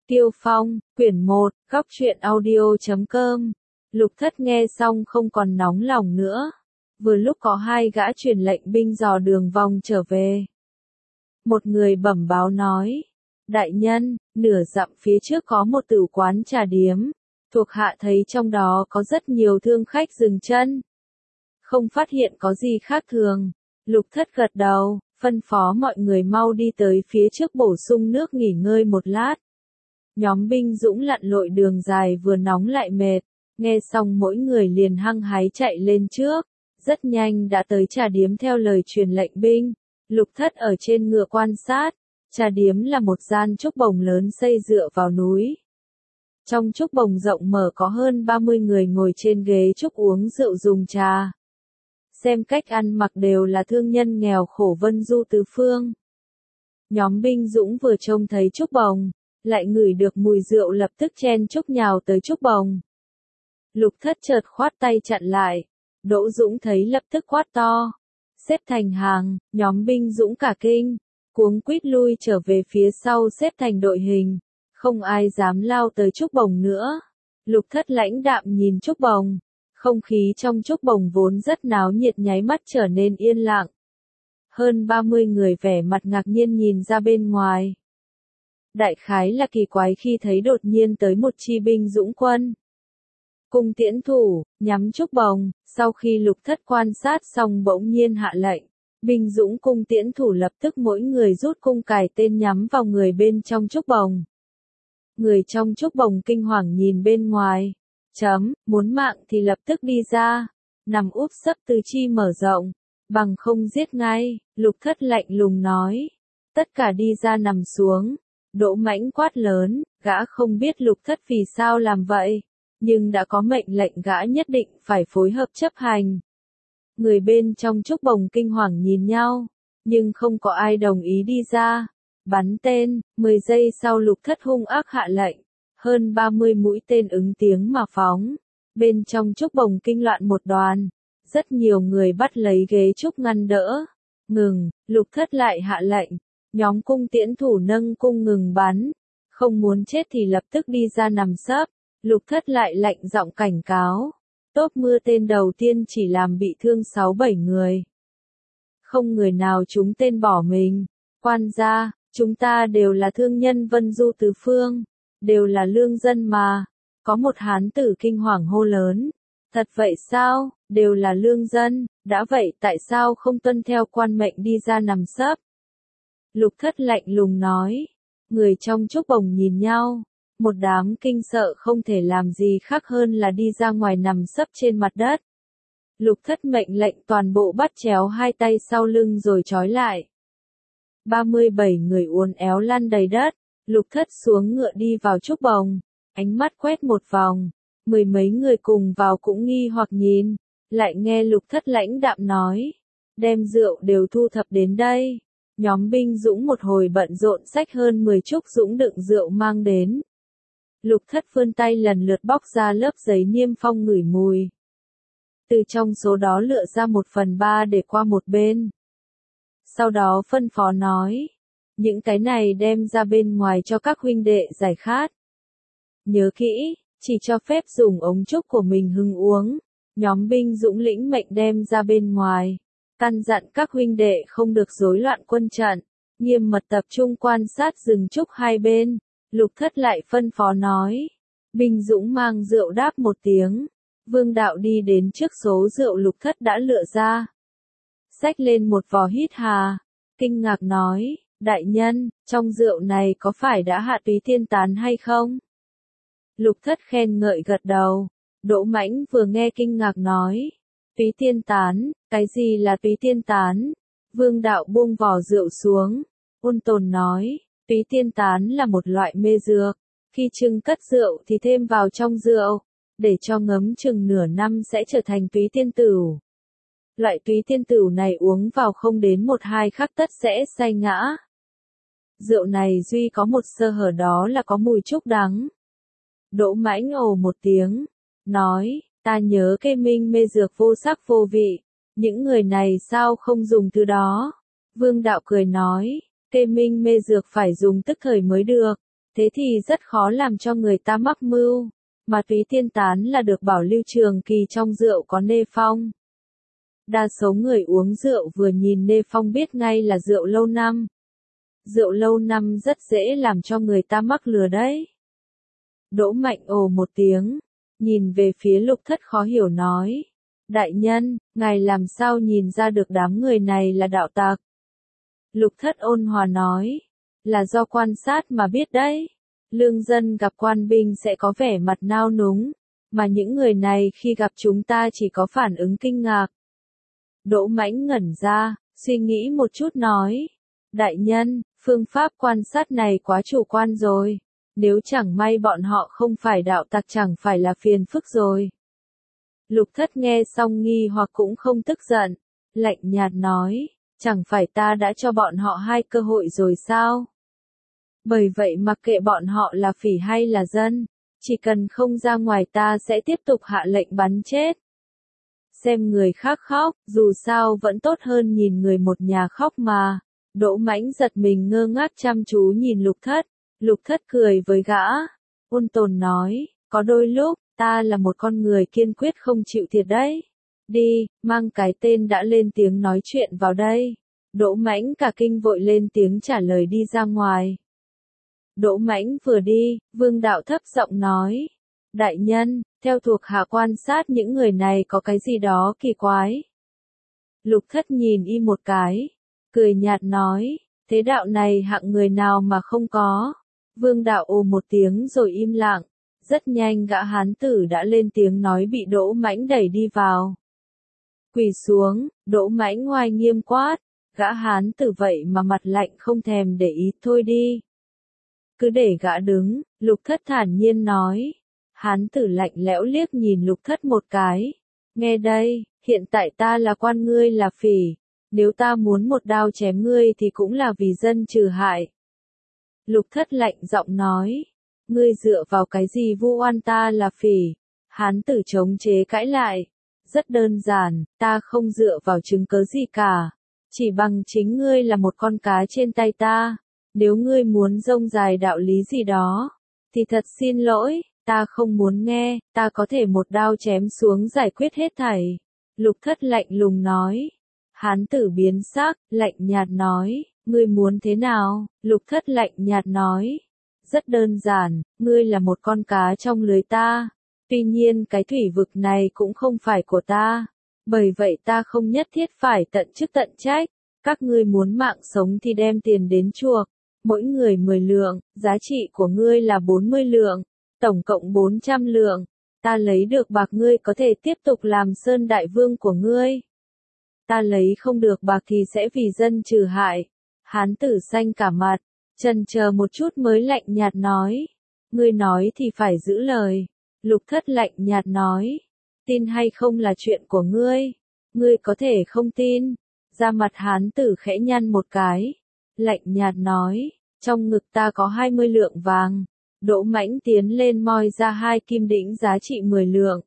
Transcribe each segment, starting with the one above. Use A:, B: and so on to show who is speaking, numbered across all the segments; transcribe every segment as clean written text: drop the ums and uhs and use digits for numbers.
A: Tiêu Phong, quyển 1, góc truyện audio.com. Lục Thất nghe xong không còn nóng lòng nữa. Vừa lúc có hai gã truyền lệnh binh dò đường vòng trở về. Một người bẩm báo nói, đại nhân, nửa dặm phía trước có một tử quán trà điếm, thuộc hạ thấy trong đó có rất nhiều thương khách dừng chân. Không phát hiện có gì khác thường. Lục Thất gật đầu, phân phó mọi người mau đi tới phía trước bổ sung nước nghỉ ngơi một lát. Nhóm binh dũng lặn lội đường dài vừa nóng lại mệt, nghe xong mỗi người liền hăng hái chạy lên trước, rất nhanh đã tới trà điếm theo lời truyền lệnh binh. Lục Thất ở trên ngựa quan sát, trà điếm là một gian trúc bồng lớn xây dựa vào núi. Trong trúc bồng rộng mở có hơn 30 người ngồi trên ghế trúc uống rượu dùng trà. Xem cách ăn mặc đều là thương nhân nghèo khổ vân du tứ phương. Nhóm binh dũng vừa trông thấy trúc bồng, lại ngửi được mùi rượu lập tức chen chúc nhào tới trúc bồng. Lục Thất chợt khoát tay chặn lại, Đỗ Dũng thấy lập tức quát to, xếp thành hàng, nhóm binh dũng cả kinh, cuống quýt lui trở về phía sau xếp thành đội hình, không ai dám lao tới trúc bồng nữa. Lục Thất lãnh đạm nhìn trúc bồng, không khí trong trúc bồng vốn rất náo nhiệt nháy mắt trở nên yên lặng. Hơn 30 người vẻ mặt ngạc nhiên nhìn ra bên ngoài. Đại khái là kỳ quái khi thấy đột nhiên tới một chi binh dũng quân. Cung tiễn thủ, nhắm trúc bồng, sau khi Lục Thất quan sát xong bỗng nhiên hạ lệnh. Binh dũng cung tiễn thủ lập tức mỗi người rút cung cài tên nhắm vào người bên trong trúc bồng. Người trong trúc bồng kinh hoàng nhìn bên ngoài. Muốn mạng thì lập tức đi ra. Nằm úp sấp tứ chi mở rộng. Bằng không giết ngay, Lục Thất lạnh lùng nói. Tất cả đi ra nằm xuống. Đỗ Mãnh quát lớn, gã không biết Lục Thất vì sao làm vậy, nhưng đã có mệnh lệnh gã nhất định phải phối hợp chấp hành. Người bên trong trúc bồng kinh hoàng nhìn nhau, nhưng không có ai đồng ý đi ra. Bắn tên, 10 giây sau Lục Thất hung ác hạ lệnh, hơn 30 mũi tên ứng tiếng mà phóng. Bên trong trúc bồng kinh loạn một đoàn, rất nhiều người bắt lấy ghế trúc ngăn đỡ. Ngừng, Lục Thất lại hạ lệnh. Nhóm cung tiễn thủ nâng cung ngừng bắn, không muốn chết thì lập tức đi ra nằm sấp. Lục Thất lại lạnh giọng cảnh cáo. Tốp mưa tên đầu tiên chỉ làm bị thương 6-7 người. Không người nào trúng tên bỏ mình. Quan gia, chúng ta đều là thương nhân vân du tứ phương, đều là lương dân mà. Có một hán tử kinh hoàng hô lớn. Thật vậy sao, đều là lương dân, đã vậy tại sao không tuân theo quan mệnh đi ra nằm sấp? Lục Thất lạnh lùng nói. Người trong trúc bồng nhìn nhau. Một đám kinh sợ không thể làm gì khác hơn là đi ra ngoài nằm sấp trên mặt đất. Lục Thất mệnh lệnh toàn bộ bắt chéo hai tay sau lưng rồi trói lại. 37 người uốn éo lăn đầy đất. Lục Thất xuống ngựa đi vào trúc bồng. Ánh mắt quét một vòng. 10 mấy người cùng vào cũng nghi hoặc nhìn. Lại nghe Lục Thất lãnh đạm nói. Đem rượu đều thu thập đến đây. Nhóm binh dũng một hồi bận rộn xách hơn 10 trúc dũng đựng rượu mang đến. Lục Thất vươn tay lần lượt bóc ra lớp giấy niêm phong ngửi mùi. Từ trong số đó lựa ra 1/3 để qua một bên. Sau đó phân phó nói. Những cái này đem ra bên ngoài cho các huynh đệ giải khát. Nhớ kỹ, chỉ cho phép dùng ống trúc của mình hưng uống. Nhóm binh dũng lĩnh mệnh đem ra bên ngoài. Căn dặn các huynh đệ không được rối loạn quân trận, nghiêm mật tập trung quan sát rừng trúc hai bên. Lục Thất lại phân phó nói. Binh dũng mang rượu đáp một tiếng. Vương đạo đi đến trước số rượu Lục Thất đã lựa ra. Xách lên một vò hít hà. Kinh ngạc nói, đại nhân, trong rượu này có phải đã hạ túy tiên tán hay không? Lục Thất khen ngợi gật đầu. Đỗ Mãnh vừa nghe kinh ngạc nói. Túy tiên tán, cái gì là túy tiên tán? Vương đạo buông vò rượu xuống. Ôn tồn nói, túy tiên tán là một loại mê dược. Khi trưng cất rượu thì thêm vào trong rượu. Để cho ngấm chừng nửa năm sẽ trở thành túy tiên tửu. Loại túy tiên tửu này uống vào không đến 1-2 khắc tất sẽ say ngã. Rượu này duy có một sơ hở đó là có mùi trúc đắng. Đỗ Mãnh ồ một tiếng. Nói, ta nhớ cây minh mê dược vô sắc vô vị. Những người này sao không dùng thứ đó? Vương đạo cười nói, cây minh mê dược phải dùng tức thời mới được. thế thì rất khó làm cho người ta mắc mưu. Ma túy tiên tán là được bảo lưu trường kỳ trong rượu có nê phong. Đa số người uống rượu vừa nhìn nê phong biết ngay là rượu lâu năm. Rượu lâu năm rất dễ làm cho người ta mắc lừa đấy. Đỗ Mạnh ồ một tiếng, nhìn về phía Lục Thất khó hiểu nói. Đại nhân, ngài làm sao nhìn ra được đám người này là đạo tặc? Lục Thất ôn hòa nói, là do quan sát mà biết đấy. Lương dân gặp quan binh sẽ có vẻ mặt nao núng, mà những người này khi gặp chúng ta chỉ có phản ứng kinh ngạc. Đỗ Mãnh ngẩn ra, suy nghĩ một chút nói. Đại nhân, phương pháp quan sát này quá chủ quan rồi. Nếu chẳng may bọn họ không phải đạo tặc chẳng phải là phiền phức rồi. Lục Thất nghe xong nghi hoặc cũng không tức giận, lạnh nhạt nói, chẳng phải ta đã cho bọn họ 2 cơ hội rồi sao? Bởi vậy mặc kệ bọn họ là phỉ hay là dân, chỉ cần không ra ngoài ta sẽ tiếp tục hạ lệnh bắn chết. Xem người khác khóc, dù sao vẫn tốt hơn nhìn người một nhà khóc mà. Đỗ Mãnh giật mình ngơ ngác chăm chú nhìn Lục Thất. Lục Thất cười với gã, ôn tồn nói, có đôi lúc, ta là một con người kiên quyết không chịu thiệt đấy. Đi, mang cái tên đã lên tiếng nói chuyện vào đây. Đỗ Mãnh cả kinh vội lên tiếng trả lời đi ra ngoài. Đỗ Mãnh vừa đi, Vương Đạo thấp giọng nói, đại nhân, theo thuộc hạ quan sát những người này có cái gì đó kỳ quái. Lục Thất nhìn y một cái, cười nhạt nói, thế đạo này hạng người nào mà không có. Vương Đạo ồ một tiếng rồi im lặng, rất nhanh gã hán tử đã lên tiếng nói bị Đỗ Mãnh đẩy đi vào. Quỳ xuống, Đỗ Mãnh oai nghiêm quát, gã hán tử vậy mà mặt lạnh không thèm để ý, thôi đi. Cứ để gã đứng, Lục Thất thản nhiên nói. Hán tử lạnh lẽo liếc nhìn Lục Thất một cái. Nghe đây, hiện tại ta là quan, ngươi là phỉ. Nếu ta muốn một đao chém ngươi thì cũng là vì dân trừ hại. Lục Thất lạnh giọng nói. Ngươi dựa vào cái gì vu oan ta là phỉ? Hán tử chống chế cãi lại. Rất đơn giản, ta không dựa vào chứng cớ gì cả. Chỉ bằng chính ngươi là một con cá trên tay ta. Nếu ngươi muốn rông dài đạo lý gì đó, thì thật xin lỗi, ta không muốn nghe, ta có thể một đao chém xuống giải quyết hết thảy. Lục Thất lạnh lùng nói. Hán tử biến sắc, lạnh nhạt nói, ngươi muốn thế nào? Lục Thất lạnh nhạt nói. Rất đơn giản, ngươi là một con cá trong lưới ta. Tuy nhiên cái thủy vực này cũng không phải của ta. Bởi vậy ta không nhất thiết phải tận chức tận trách. Các ngươi muốn mạng sống thì đem tiền đến chuộc. Mỗi người 10 lượng, giá trị của ngươi là 40 lượng, tổng cộng 400 lượng. Ta lấy được bạc ngươi có thể tiếp tục làm Sơn Đại Vương của ngươi. Ta lấy không được bạc thì sẽ vì dân trừ hại. Hán tử xanh cả mặt, chần chờ một chút mới lạnh nhạt nói. Ngươi nói thì phải giữ lời. Lục Thất lạnh nhạt nói. Tin hay không là chuyện của ngươi. Ngươi có thể không tin. Da mặt hán tử khẽ nhăn một cái. Lạnh nhạt nói. Trong ngực ta có 20 lượng vàng. Đỗ Mãnh tiến lên moi ra 2 kim đĩnh giá trị 10 lượng.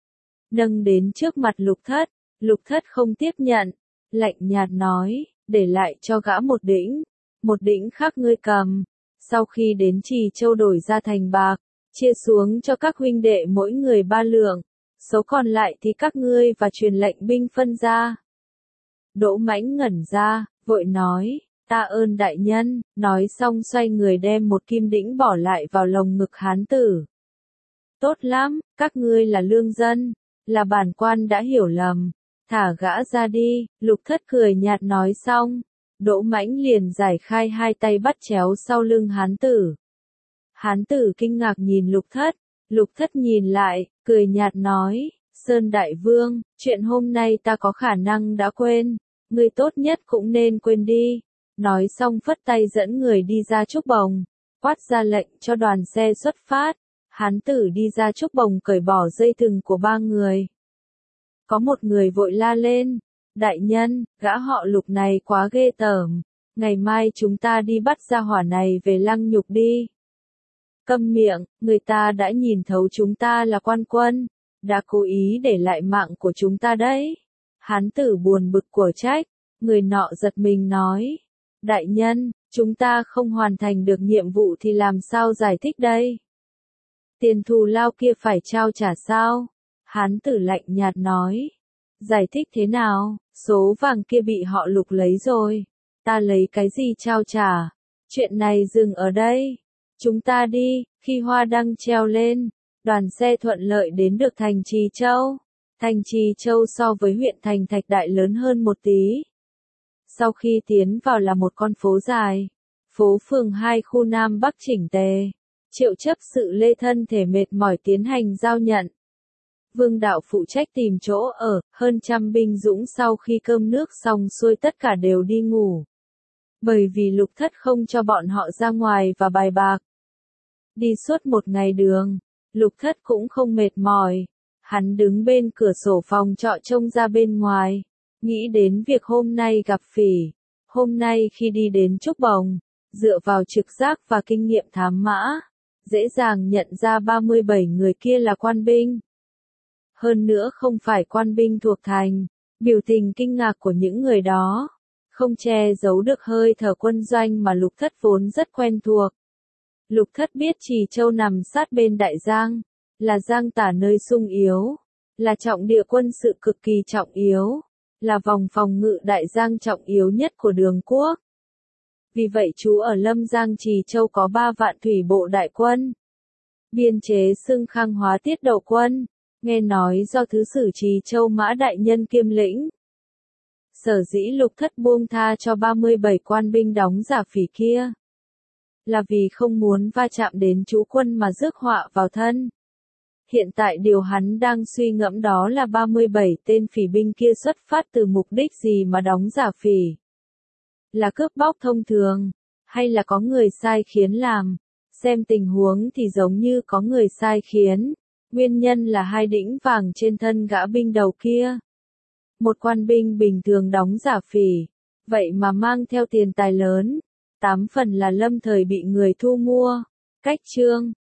A: Nâng đến trước mặt Lục Thất. Lục Thất không tiếp nhận. Lạnh nhạt nói, để lại cho gã một đĩnh. Một đĩnh khác ngươi cầm. Sau khi đến Trì Châu đổi ra thành bạc, chia xuống cho các huynh đệ mỗi người 3 lượng. Số còn lại thì các ngươi và truyền lệnh binh phân ra. Đỗ Mãnh ngẩn ra, vội nói. Ta ơn đại nhân, nói xong xoay người đem một kim đĩnh bỏ lại vào lồng ngực hán tử. Tốt lắm, các ngươi là lương dân, là bản quan đã hiểu lầm, thả gã ra đi. Lục Thất cười nhạt nói xong, Đỗ Mãnh liền giải khai 2 tay bắt chéo sau lưng hán tử. Hán tử kinh ngạc nhìn Lục Thất nhìn lại, cười nhạt nói, Sơn Đại Vương, chuyện hôm nay ta có khả năng đã quên, ngươi tốt nhất cũng nên quên đi. Nói xong phất tay dẫn người đi ra Trúc Bồng, quát ra lệnh cho đoàn xe xuất phát. Hán tử đi ra Trúc Bồng cởi bỏ dây thừng của 3 người. Có một người vội la lên, đại nhân, gã họ Lục này quá ghê tởm, ngày mai chúng ta đi bắt gia hỏa này về lăng nhục đi. Câm miệng, người ta đã nhìn thấu chúng ta là quan quân, đã cố ý để lại mạng của chúng ta đấy. Hán tử buồn bực của trách, người nọ giật mình nói. Đại nhân, Chúng ta không hoàn thành được nhiệm vụ thì làm sao giải thích đây? Tiền thù lao kia phải trao trả sao? Hán tử lạnh nhạt nói. Giải thích thế nào? Số vàng kia bị họ Lục lấy rồi. Ta lấy cái gì trao trả? Chuyện này dừng ở đây. Chúng ta đi. Khi hoa đăng treo lên, đoàn xe thuận lợi đến được thành Trì Châu. Thành Trì Châu so với huyện thành Thạch Đại lớn hơn một tí. Sau khi tiến vào là một con phố dài. Phố phường hai khu Nam Bắc chỉnh tề. Triệu chấp sự lê thân thể mệt mỏi tiến hành giao nhận. Vương đạo phụ trách tìm chỗ ở, hơn 100 binh dũng sau khi cơm nước xong xuôi tất cả đều đi ngủ. Bởi vì Lục Thất không cho bọn họ ra ngoài và bài bạc. Đi suốt một ngày đường, Lục Thất cũng không mệt mỏi. Hắn đứng bên cửa sổ phòng trọ trông ra bên ngoài, nghĩ đến việc hôm nay gặp Phỉ. Hôm nay khi đi đến Trúc Bồng, dựa vào trực giác và kinh nghiệm thám mã, dễ dàng nhận ra 37 người kia là quan binh. Hơn nữa không phải quan binh thuộc thành, biểu tình kinh ngạc của những người đó, không che giấu được hơi thở quân doanh mà Lục Thất vốn rất quen thuộc. Lục Thất biết Trì Châu nằm sát bên Đại Giang, là Giang Tả nơi sung yếu, là trọng địa quân sự cực kỳ trọng yếu, là vòng phòng ngự Đại Giang trọng yếu nhất của Đường Quốc. Vì vậy trú ở Lâm Giang Trì Châu có 3 vạn thủy bộ đại quân. Biên chế xưng Khang Hóa Tiết Đậu quân, nghe nói do Thứ sử Trì Châu Mã Đại Nhân kiêm lĩnh. Sở dĩ Lục Thất buông tha cho 37 quan binh đóng giả Phỉ kia, là vì không muốn va chạm đến chú quân mà rước họa vào thân. Hiện tại điều hắn đang suy ngẫm đó là 37 tên phỉ binh kia xuất phát từ mục đích gì mà đóng giả Phỉ. Là cướp bóc thông thường, hay là có người sai khiến làm? Xem tình huống thì giống như có người sai khiến. Nguyên nhân là 2 đĩnh vàng trên thân gã binh đầu kia. Một quan binh bình thường đóng giả Phỉ, vậy mà mang theo tiền tài lớn. 8 phần là lâm thời bị người thu mua. Cách chương